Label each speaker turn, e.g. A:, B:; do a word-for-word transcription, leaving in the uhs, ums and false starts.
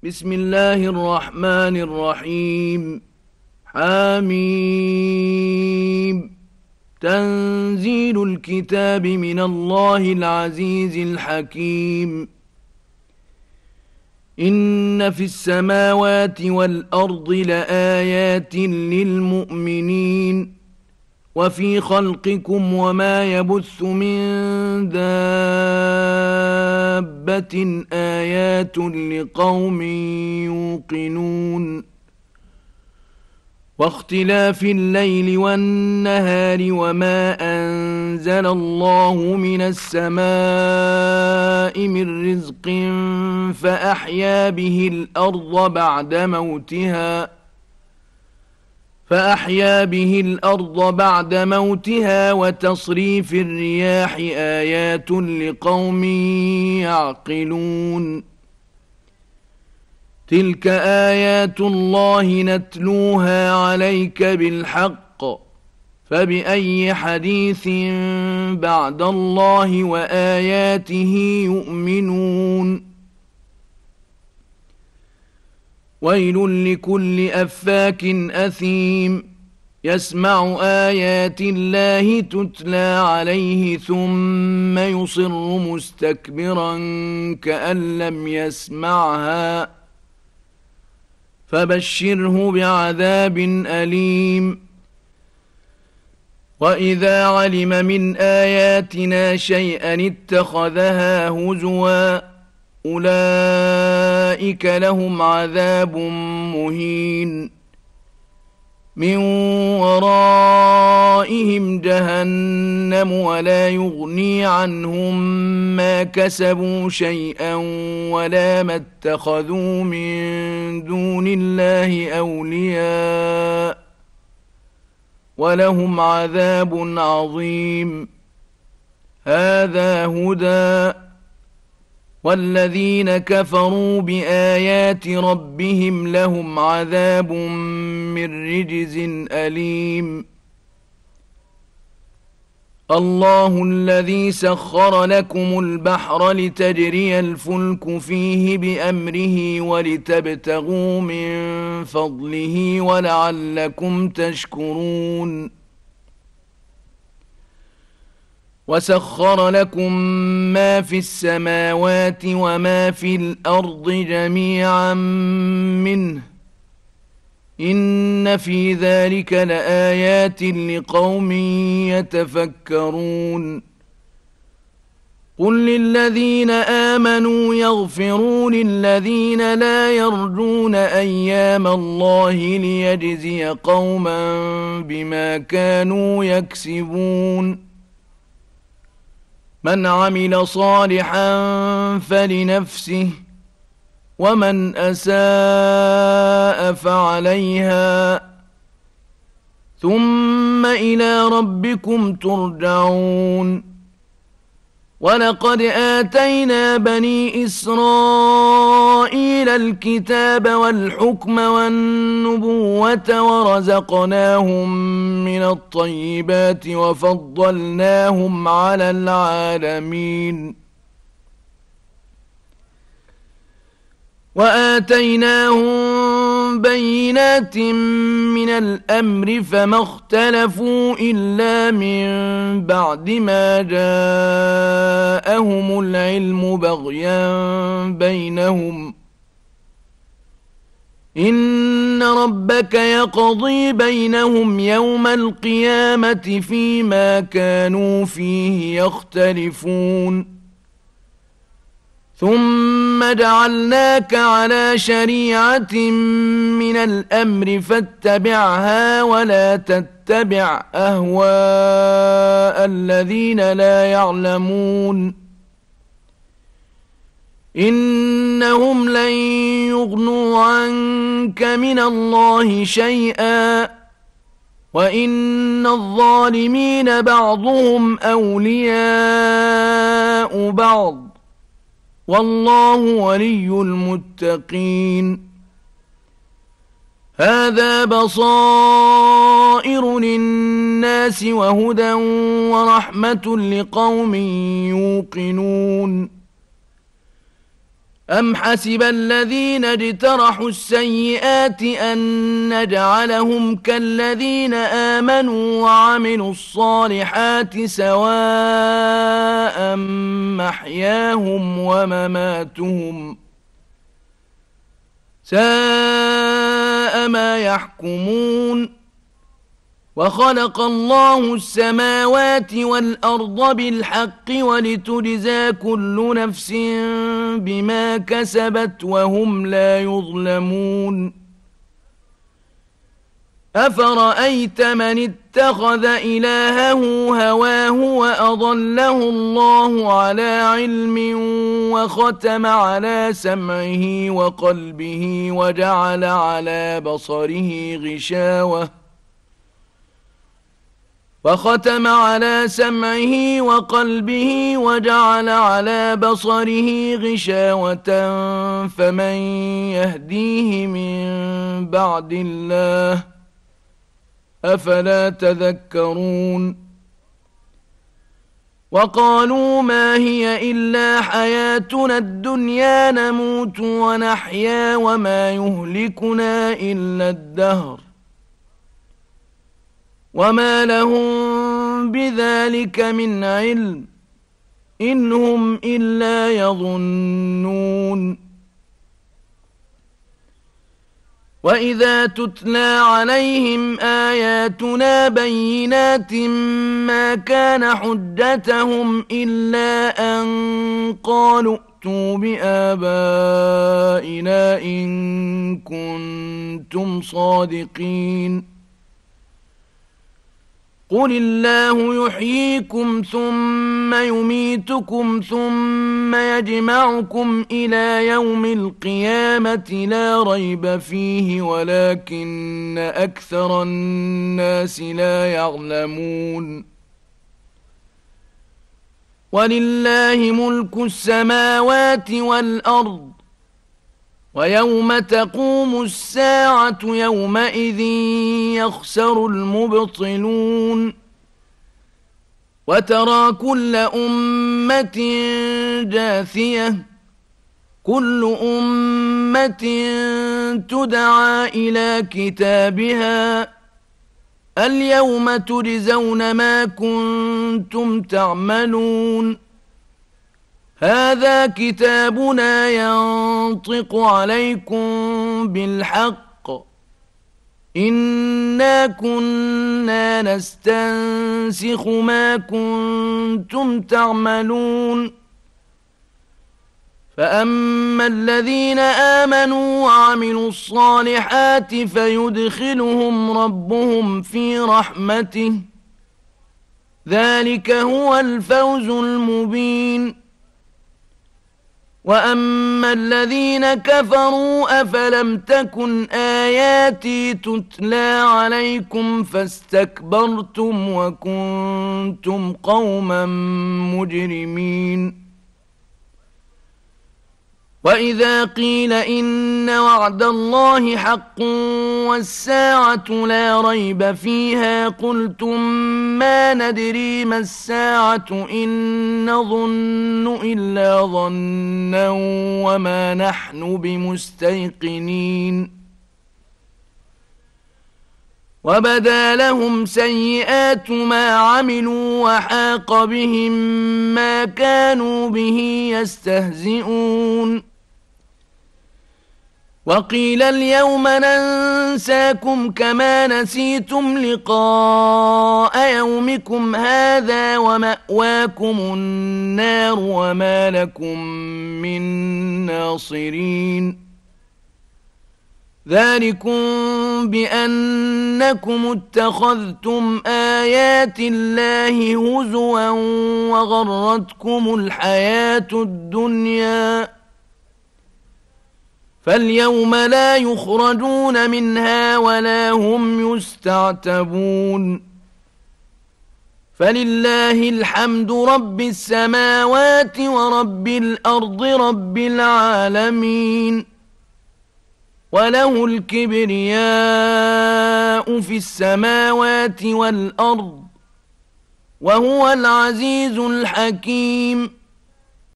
A: بسم الله الرحمن الرحيم. حميم. تنزيل الكتاب من الله العزيز الحكيم. إن في السماوات والأرض لآيات للمؤمنين وفي خلقكم وما يبث من دابة آيات لقوم يوقنون واختلاف الليل والنهار وما أنزل الله من السماء من رزق فأحيا به الأرض بعد موتها فأحيا به الأرض بعد موتها وتصريف الرياح آيات لقوم يعقلون. تلك آيات الله نتلوها عليك بالحق فبأي حديث بعد الله وآياته يؤمنون. ويل لكل أفاك أثيم يسمع آيات الله تتلى عليه ثم يصر مستكبرا كأن لم يسمعها فبشره بعذاب أليم. وإذا علم من آياتنا شيئا اتخذها هزوا أولئك لهم عذاب مهين من ورائهم جهنم ولا يغني عنهم ما كسبوا شيئا ولا ما اتخذوا من دون الله أولياء ولهم عذاب عظيم. هذا هدى والذين كفروا بآيات ربهم لهم عذاب من رجز أليم. الله الذي سخر لكم البحر لتجري الفلك فيه بأمره ولتبتغوا من فضله ولعلكم تشكرون. وسخر لكم ما في السماوات وما في الأرض جميعا منه إن في ذلك لآيات لقوم يتفكرون. قل للذين آمنوا يغفروا للذين لا يرجون أيام الله ليجزي قوما بما كانوا يكسبون. من عمل صالحا فلنفسه ومن أساء فعليها ثم إلى ربكم ترجعون. ولقد آتينا بني إسرائيل الكتاب والحكم والنبوة ورزقناهم من الطيبات وفضلناهم على العالمين. وآتيناهم بينات من الأمر فما اختلفوا إلا من بعد ما جاءهم العلم بغيا بينهم. إن ربك يقضي بينهم يوم القيامة فيما كانوا فيه يختلفون. ثم جعلناك على شريعة من الأمر فاتبعها ولا تتبع أهواء الذين لا يعلمون. إنهم لن يغنوا عنك من الله شيئا وإن الظالمين بعضهم أولياء بعض والله ولي المتقين. هذا بصائر للناس وهدى ورحمة لقوم يوقنون. أم حسب الذين اجترحوا السيئات أن نجعلهم كالذين آمنوا وعملوا الصالحات سواء محياهم ومماتهم ساء ما يحكمون وخلق الله السماوات والأرض بالحق ولتجزى كل نفس بما كسبت وهم لا يظلمون أفرأيت من اتخذ إلهه هواه وأضله الله على علم وختم على سمعه وقلبه وجعل على بصره غشاوة وختم على سمعه وقلبه وجعل على بصره غشاوة فمن يهديه من بعد الله أفلا تذكرون وقالوا ما هي إلا حياتنا الدنيا نموت ونحيا وما يهلكنا إلا الدهر وما لهم بذلك من علم إن هم إلا يظنون وإذا تتلى عليهم آياتنا بينات ما كان حجتهم إلا أن قالوا ائتوا بآبائنا إن كنتم صادقين قل الله يحييكم ثم يميتكم ثم يجمعكم إلى يوم القيامة لا ريب فيه ولكن أكثر الناس لا يعلمون ولله ملك السماوات والأرض ويوم تقوم الساعة يومئذ يخسر المبطلون وترى كل أمة جاثية كل أمة تدعى إلى كتابها اليوم تجزون ما كنتم تعملون هذا كتابنا ينطق عليكم بالحق إنا كنا نستنسخ ما كنتم تعملون فأما الذين آمنوا وعملوا الصالحات فيدخلهم ربهم في رحمته ذلك هو الفوز المبين وأما الذين كفروا أفلم تكن آياتي تتلى عليكم فاستكبرتم وكنتم قوما مجرمين وإذا قيل إن وعد الله حق والساعة لا ريب فيها قلتم ما ندري ما الساعة إن نظن إلا ظنا وما نحن بمستيقنين وبدا لهم سيئات ما عملوا وحاق بهم ما كانوا به يستهزئون وقيل اليوم ننساكم كما نسيتم لقاء يومكم هذا ومأواكم النار وما لكم من ناصرين ذلكم بأنكم اتخذتم آيات الله هزوا وغرتكم الحياة الدنيا فاليوم لا يخرجون منها ولا هم يستعتبون فلله الحمد رب السماوات ورب الأرض رب العالمين وله الكبرياء في السماوات والأرض وهو العزيز الحكيم